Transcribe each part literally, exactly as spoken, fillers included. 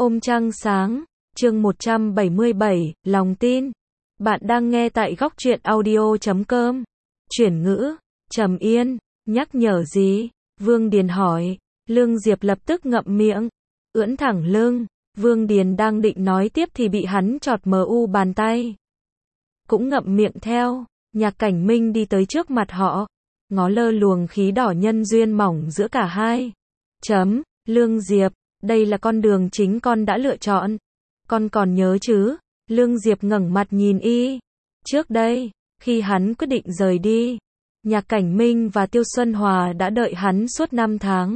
Ôm trăng sáng, chương một trăm bảy mươi bảy, lòng tin. Bạn đang nghe tại góc truyện audio chấm com. Chuyển ngữ, Trầm Yên, nhắc nhở gì? Vương Điền hỏi. Lương Diệp lập tức ngậm miệng, ưỡn thẳng lưng. Vương Điền đang định nói tiếp thì bị hắn chọt mờ u bàn tay. Cũng ngậm miệng theo. Nhạc Cảnh Minh đi tới trước mặt họ, ngó lơ luồng khí đỏ nhân duyên mỏng giữa cả hai. Chấm, Lương Diệp, đây là con đường chính con đã lựa chọn. Con còn nhớ chứ? Lương Diệp ngẩng mặt nhìn y. Trước đây, khi hắn quyết định rời đi, Nhạc Cảnh Minh và Tiêu Xuân Hòa đã đợi hắn suốt năm tháng.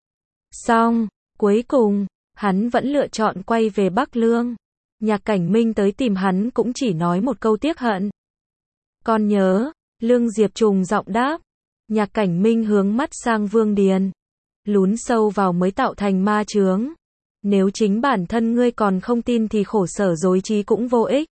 Xong, cuối cùng, hắn vẫn lựa chọn quay về Bắc Lương. Nhạc Cảnh Minh tới tìm hắn cũng chỉ nói một câu tiếc hận. Con nhớ, Lương Diệp trùng giọng đáp. Nhạc Cảnh Minh hướng mắt sang Vương Điền. Lún sâu vào mới tạo thành ma chướng. Nếu chính bản thân ngươi còn không tin thì khổ sở dối trí cũng vô ích.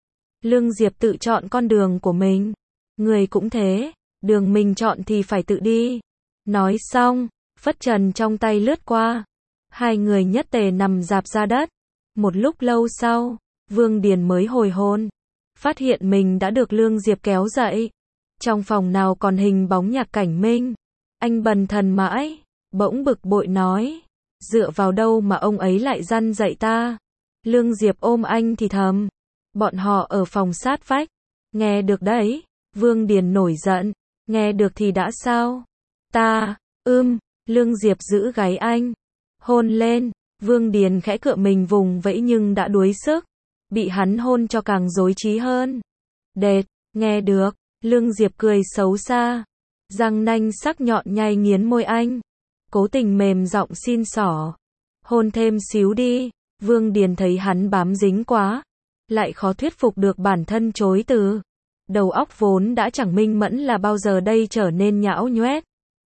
Lương Diệp tự chọn con đường của mình. Người cũng thế, đường mình chọn thì phải tự đi. Nói xong, phất trần trong tay lướt qua. Hai người nhất tề nằm rạp ra đất. Một lúc lâu sau, Vương Điền mới hồi hồn. Phát hiện mình đã được Lương Diệp kéo dậy. Trong phòng nào còn hình bóng Nhạc Cảnh Minh. Anh bần thần mãi, bỗng bực bội nói. Dựa vào đâu mà ông ấy lại răn dạy ta? Lương Diệp ôm anh thì thầm. Bọn họ ở phòng sát vách. Nghe được đấy. Vương Điền nổi giận. Nghe được thì đã sao? Ta, ưm, Lương Diệp giữ gáy anh. Hôn lên. Vương Điền khẽ cựa mình vùng vẫy nhưng đã đuối sức. Bị hắn hôn cho càng rối trí hơn. Đệt, nghe được. Lương Diệp cười xấu xa. Răng nanh sắc nhọn nhai nghiến môi anh. Cố tình mềm giọng xin xỏ. Hôn thêm xíu đi. Vương Điền thấy hắn bám dính quá. Lại khó thuyết phục được bản thân chối từ. Đầu óc vốn đã chẳng minh mẫn là bao giờ đây trở nên nhão nhoét.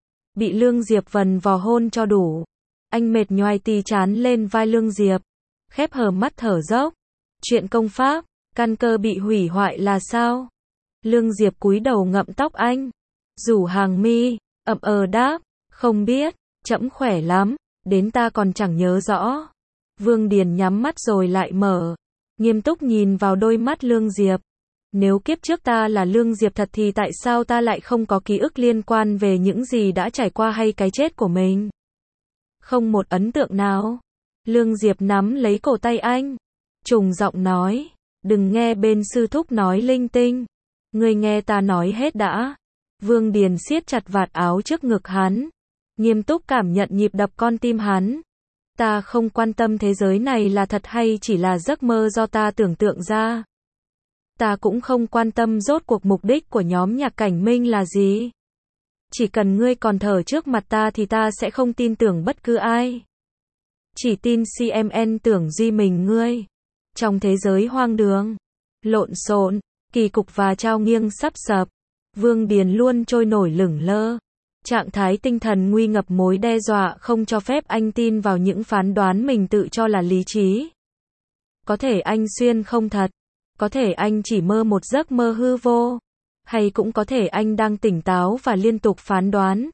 Bị Lương Diệp vần vò hôn cho đủ. Anh mệt nhoài tì chán lên vai Lương Diệp. Khép hờ mắt thở dốc. Chuyện công pháp, căn cơ bị hủy hoại là sao? Lương Diệp cúi đầu ngậm tóc anh. Rủ hàng mi, ậm ờ đáp. Không biết, trẫm khỏe lắm, đến ta còn chẳng nhớ rõ. Vương Điền nhắm mắt rồi lại mở. Nghiêm túc nhìn vào đôi mắt Lương Diệp. Nếu kiếp trước ta là Lương Diệp thật thì tại sao ta lại không có ký ức liên quan về những gì đã trải qua hay cái chết của mình? Không một ấn tượng nào. Lương Diệp nắm lấy cổ tay anh. Trùng giọng nói. Đừng nghe bên sư thúc nói linh tinh. Ngươi nghe ta nói hết đã. Vương Điền siết chặt vạt áo trước ngực hắn. Nghiêm túc cảm nhận nhịp đập con tim hắn. Ta không quan tâm thế giới này là thật hay chỉ là giấc mơ do ta tưởng tượng ra. Ta cũng không quan tâm rốt cuộc mục đích của nhóm Nhạc Cảnh Minh là gì. Chỉ cần ngươi còn thở trước mặt ta thì ta sẽ không tin tưởng bất cứ ai. Chỉ tin xê em en tưởng duy mình ngươi. Trong thế giới hoang đường, lộn xộn, kỳ cục và trao nghiêng sắp sập, Vương Điền luôn trôi nổi lửng lơ. Trạng thái tinh thần nguy ngập mối đe dọa không cho phép anh tin vào những phán đoán mình tự cho là lý trí. Có thể anh xuyên không thật. Có thể anh chỉ mơ một giấc mơ hư vô. Hay cũng có thể anh đang tỉnh táo và liên tục phán đoán.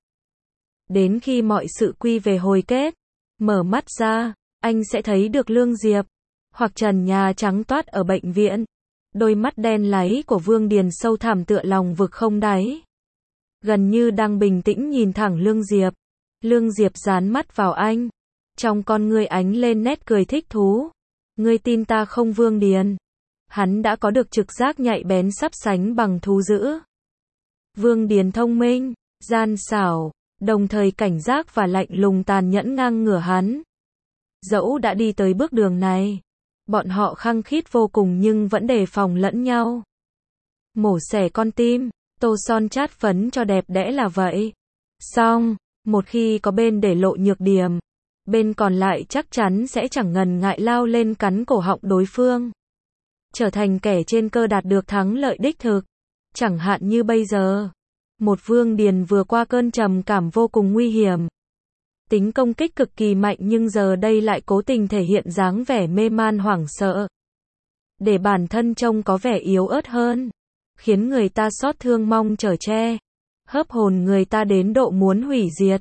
Đến khi mọi sự quy về hồi kết, mở mắt ra, anh sẽ thấy được Lương Diệp. Hoặc trần nhà trắng toát ở bệnh viện. Đôi mắt đen láy của Vương Điền sâu thẳm tựa lòng vực không đáy. Gần như đang bình tĩnh nhìn thẳng Lương Diệp. Lương Diệp dán mắt vào anh. Trong con ngươi ánh lên nét cười thích thú. Ngươi tin ta không Vương Điền? Hắn đã có được trực giác nhạy bén sắp sánh bằng thú dữ. Vương Điền thông minh, gian xảo, đồng thời cảnh giác và lạnh lùng tàn nhẫn ngang ngửa hắn. Dẫu đã đi tới bước đường này, bọn họ khăng khít vô cùng nhưng vẫn đề phòng lẫn nhau. Mổ xẻ con tim, tô son chát phấn cho đẹp đẽ là vậy. Xong, một khi có bên để lộ nhược điểm, bên còn lại chắc chắn sẽ chẳng ngần ngại lao lên cắn cổ họng đối phương. Trở thành kẻ trên cơ đạt được thắng lợi đích thực. Chẳng hạn như bây giờ. Một Vương Điền vừa qua cơn trầm cảm vô cùng nguy hiểm. Tính công kích cực kỳ mạnh nhưng giờ đây lại cố tình thể hiện dáng vẻ mê man hoảng sợ. Để bản thân trông có vẻ yếu ớt hơn. Khiến người ta xót thương mong chở che. Hớp hồn người ta đến độ muốn hủy diệt.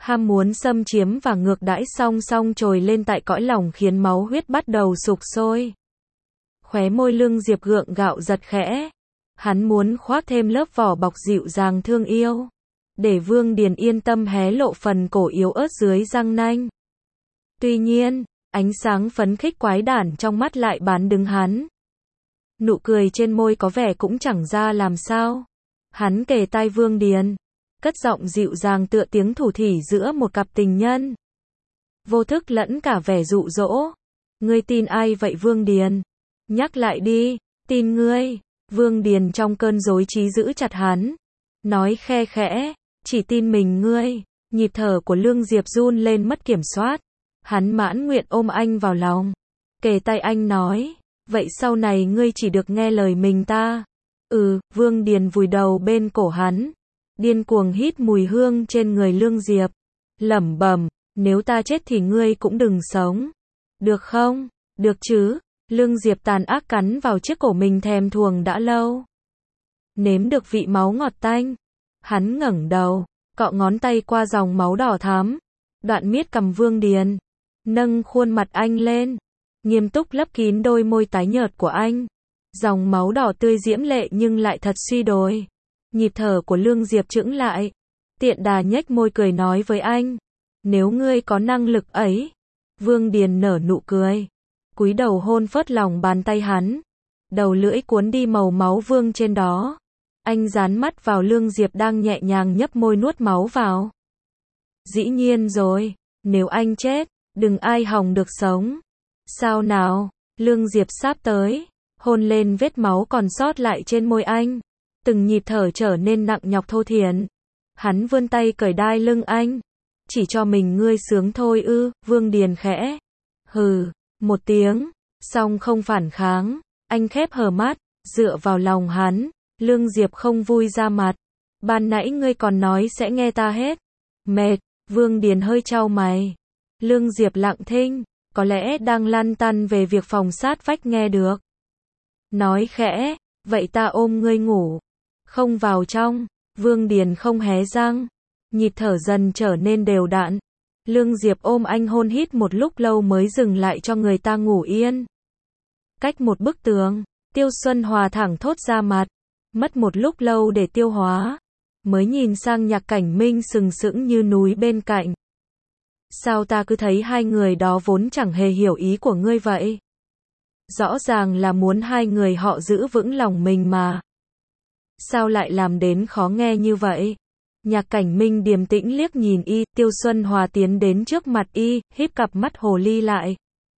ham muốn xâm chiếm và ngược đãi song song trồi lên tại cõi lòng khiến máu huyết bắt đầu sục sôi. Khóe môi Lương Diệp gượng gạo giật khẽ. Hắn muốn khoác thêm lớp vỏ bọc dịu dàng thương yêu, để Vương Điền yên tâm hé lộ phần cổ yếu ớt dưới răng nanh. Tuy nhiên, ánh sáng phấn khích quái đản trong mắt lại bán đứng hắn. Nụ cười trên môi có vẻ cũng chẳng ra làm sao. Hắn kề tai Vương Điền, cất giọng dịu dàng tựa tiếng thủ thỉ giữa một cặp tình nhân. Vô thức lẫn cả vẻ dụ dỗ. Ngươi tin ai vậy Vương Điền? Nhắc lại đi, tin ngươi. Vương Điền trong cơn rối trí giữ chặt hắn. Nói khe khẽ, chỉ tin mình ngươi. Nhịp thở của Lương Diệp run lên mất kiểm soát. Hắn mãn nguyện ôm anh vào lòng. Kề tay anh nói, vậy sau này ngươi chỉ được nghe lời mình ta. Ừ, Vương Điền vùi đầu bên cổ hắn. Điên cuồng hít mùi hương trên người Lương Diệp. Lẩm bẩm, nếu ta chết thì ngươi cũng đừng sống. Được không? Được chứ? Lương Diệp tàn ác cắn vào chiếc cổ mình thèm thuồng đã lâu. Nếm được vị máu ngọt tanh. Hắn ngẩng đầu, cọ ngón tay qua dòng máu đỏ thắm. Đoạn miết cầm Vương Điền. Nâng khuôn mặt anh lên. Nghiêm túc lấp kín đôi môi tái nhợt của anh. Dòng máu đỏ tươi diễm lệ nhưng lại thật suy đồi. Nhịp thở của Lương Diệp chững lại. Tiện đà nhếch môi cười nói với anh. Nếu ngươi có năng lực ấy. Vương Điền nở nụ cười. Cúi đầu hôn phớt lòng bàn tay hắn. Đầu lưỡi cuốn đi màu máu vương trên đó. Anh dán mắt vào Lương Diệp đang nhẹ nhàng nhấp môi nuốt máu vào. Dĩ nhiên rồi. Nếu anh chết, đừng ai hòng được sống. Sao nào? Lương Diệp sáp tới. Hôn lên vết máu còn sót lại trên môi anh. Từng nhịp thở trở nên nặng nhọc thô thiển. Hắn vươn tay cởi đai lưng anh. Chỉ cho mình ngươi sướng thôi ư? Vương Điền khẽ. Hừ, một tiếng. Song không phản kháng. Anh khép hờ mắt, dựa vào lòng hắn. Lương Diệp không vui ra mặt. Ban nãy ngươi còn nói sẽ nghe ta hết. Mệt. Vương Điền hơi chau mày. Lương Diệp lặng thinh. Có lẽ đang lăn tăn về việc phòng sát vách nghe được. Nói khẽ. Vậy ta ôm ngươi ngủ. Không vào trong. Vương Điền không hé răng. Nhịp thở dần trở nên đều đặn. Lương Diệp ôm anh hôn hít một lúc lâu mới dừng lại cho người ta ngủ yên. Cách một bức tường, Tiêu Xuân Hòa thẳng thốt ra mặt. Mất một lúc lâu để tiêu hóa. Mới nhìn sang Nhạc Cảnh Minh sừng sững như núi bên cạnh. Sao ta cứ thấy hai người đó vốn chẳng hề hiểu ý của ngươi vậy? Rõ ràng là muốn hai người họ giữ vững lòng mình mà. Sao lại làm đến khó nghe như vậy? Nhạc Cảnh Minh điềm tĩnh liếc nhìn y, Tiêu Xuân Hòa tiến đến trước mặt y, híp cặp mắt hồ ly lại.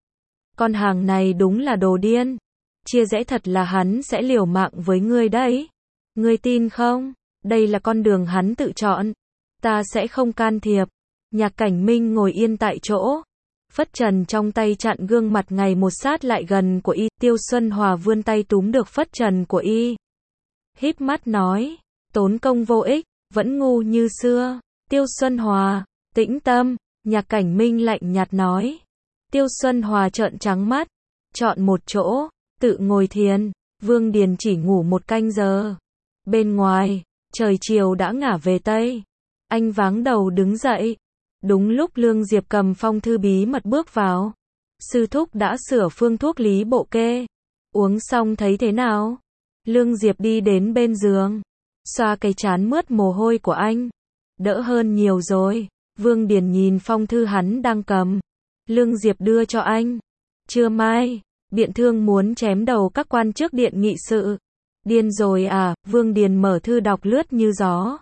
Con hàng này đúng là đồ điên. Chia rẽ thật là hắn sẽ liều mạng với ngươi đấy. Ngươi tin không? Đây là con đường hắn tự chọn. Ta sẽ không can thiệp. Nhạc Cảnh Minh ngồi yên tại chỗ. Phất trần trong tay chặn gương mặt ngày một sát lại gần của y. Tiêu Xuân Hòa vươn tay túm được phất trần của y. Híp mắt nói. Tốn công vô ích. Vẫn ngu như xưa. Tiêu Xuân Hòa. Tĩnh tâm. Nhạc Cảnh Minh lạnh nhạt nói. Tiêu Xuân Hòa trợn trắng mắt. Chọn một chỗ. Tự ngồi thiền. Vương Điền chỉ ngủ một canh giờ. Bên ngoài, trời chiều đã ngả về Tây. Anh váng đầu đứng dậy. Đúng lúc Lương Diệp cầm phong thư bí mật bước vào. Sư thúc đã sửa phương thuốc lý bộ kê. Uống xong thấy thế nào? Lương Diệp đi đến bên giường. Xoa cái trán mướt mồ hôi của anh. Đỡ hơn nhiều rồi. Vương Điền nhìn phong thư hắn đang cầm. Lương Diệp đưa cho anh. Trưa mai, Biện Thương muốn chém đầu các quan chức điện nghị sự. Điên rồi à? Vương Điền mở thư đọc lướt như gió.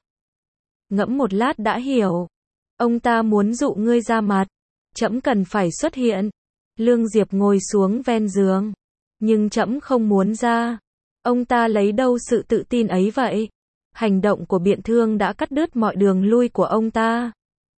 Ngẫm một lát đã hiểu. Ông ta muốn dụ ngươi ra mặt. Trẫm cần phải xuất hiện. Lương Diệp ngồi xuống ven giường. Nhưng trẫm không muốn ra. Ông ta lấy đâu sự tự tin ấy vậy? Hành động của Biện Thương đã cắt đứt mọi đường lui của ông ta.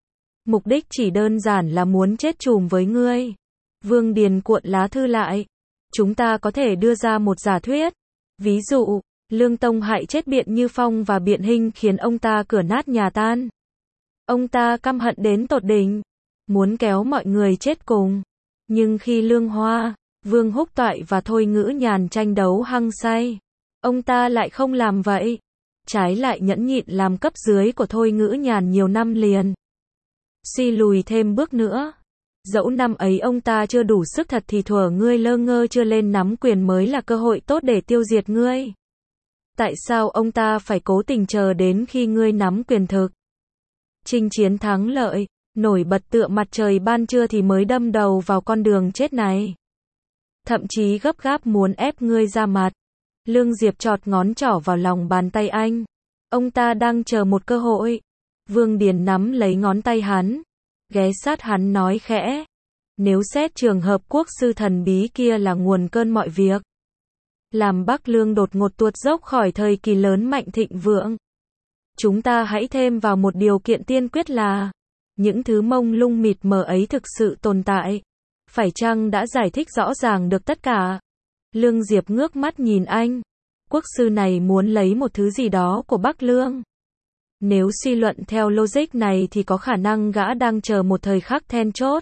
Mục đích chỉ đơn giản là muốn chết chùm với ngươi. Vương Điền cuộn lá thư lại. Chúng ta có thể đưa ra một giả thuyết. Ví dụ, Lương Tông hại chết Biện Như Phong và Biện Hinh khiến ông ta cửa nát nhà tan. Ông ta căm hận đến tột đỉnh. Muốn kéo mọi người chết cùng. Nhưng khi Lương Hoa, Vương Húc Toại và Thôi Ngữ Nhàn tranh đấu hăng say, ông ta lại không làm vậy. Trái lại nhẫn nhịn làm cấp dưới của Thôi Ngữ Nhàn nhiều năm liền. suy lùi thêm bước nữa. Dẫu năm ấy ông ta chưa đủ sức thật thì thuở ngươi lơ ngơ chưa lên nắm quyền mới là cơ hội tốt để tiêu diệt ngươi. Tại sao ông ta phải cố tình chờ đến khi ngươi nắm quyền thực? Chinh chiến thắng lợi, nổi bật tựa mặt trời ban trưa thì mới đâm đầu vào con đường chết này. Thậm chí gấp gáp muốn ép ngươi ra mặt. Lương Diệp chọt ngón trỏ vào lòng bàn tay anh. Ông ta đang chờ một cơ hội. Vương Điền nắm lấy ngón tay hắn, ghé sát hắn nói khẽ. Nếu xét trường hợp quốc sư thần bí kia là nguồn cơn mọi việc, làm Bắc Lương đột ngột tuột dốc khỏi thời kỳ lớn mạnh thịnh vượng, chúng ta hãy thêm vào một điều kiện tiên quyết là những thứ mông lung mịt mờ ấy thực sự tồn tại. Phải chăng đã giải thích rõ ràng được tất cả? Lương Diệp ngước mắt nhìn anh. Quốc sư này muốn lấy một thứ gì đó của Bắc Lương. Nếu suy luận theo logic này thì có khả năng gã đang chờ một thời khắc then chốt.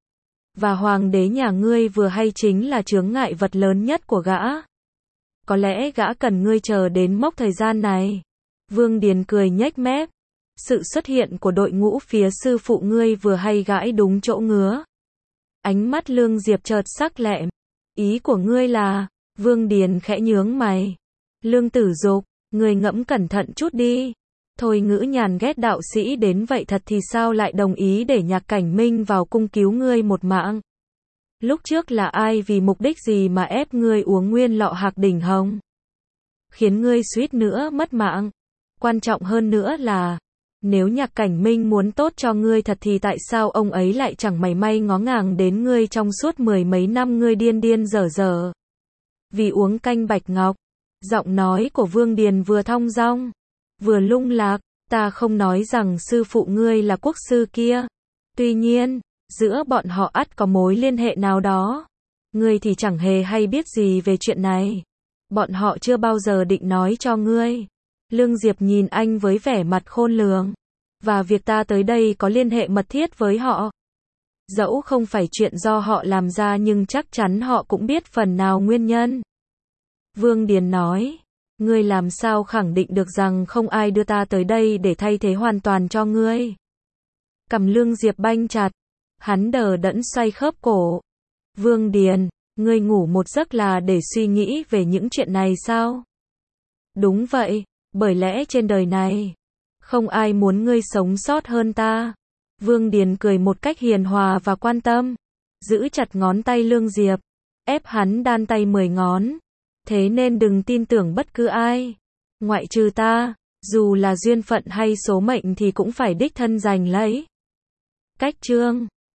Và hoàng đế nhà ngươi vừa hay chính là chướng ngại vật lớn nhất của gã. Có lẽ gã cần ngươi chờ đến mốc thời gian này. Vương Điền cười nhếch mép. Sự xuất hiện của đội ngũ phía sư phụ ngươi vừa hay gãi đúng chỗ ngứa. Ánh mắt Lương Diệp chợt sắc lẹm. Ý của ngươi là? Vương Điền khẽ nhướng mày. Lương Tử Dục, ngươi ngẫm cẩn thận chút đi. Thôi Ngữ nhàn ghét đạo sĩ đến vậy thật thì sao lại đồng ý để Nhạc Cảnh Minh vào cung cứu ngươi một mạng? Lúc trước là ai vì mục đích gì mà ép ngươi uống nguyên lọ Hạc Đỉnh Hồng? Khiến ngươi suýt nữa mất mạng. Quan trọng hơn nữa là, nếu Nhạc Cảnh Minh muốn tốt cho ngươi thật thì tại sao ông ấy lại chẳng mảy may ngó ngàng đến ngươi trong suốt mười mấy năm ngươi điên điên dở dở? Vì uống canh bạch ngọc. Giọng nói của Vương Điền vừa thong dong, vừa lung lạc. Ta không nói rằng sư phụ ngươi là quốc sư kia. Tuy nhiên, giữa bọn họ ắt có mối liên hệ nào đó. Ngươi thì chẳng hề hay biết gì về chuyện này. Bọn họ chưa bao giờ định nói cho ngươi. Lương Diệp nhìn anh với vẻ mặt khôn lường. Và việc ta tới đây có liên hệ mật thiết với họ. Dẫu không phải chuyện do họ làm ra nhưng chắc chắn họ cũng biết phần nào nguyên nhân. Vương Điền nói. Ngươi làm sao khẳng định được rằng không ai đưa ta tới đây để thay thế hoàn toàn cho ngươi? Cầm Lương Diệp banh chặt. Hắn đờ đẫn xoay khớp cổ. Vương Điền, ngươi ngủ một giấc là để suy nghĩ về những chuyện này sao? Đúng vậy, bởi lẽ trên đời này, không ai muốn ngươi sống sót hơn ta. Vương Điền cười một cách hiền hòa và quan tâm. Giữ chặt ngón tay Lương Diệp. Ép hắn đan tay mười ngón. Thế nên đừng tin tưởng bất cứ ai. Ngoại trừ ta, dù là duyên phận hay số mệnh thì cũng phải đích thân giành lấy. Cách chương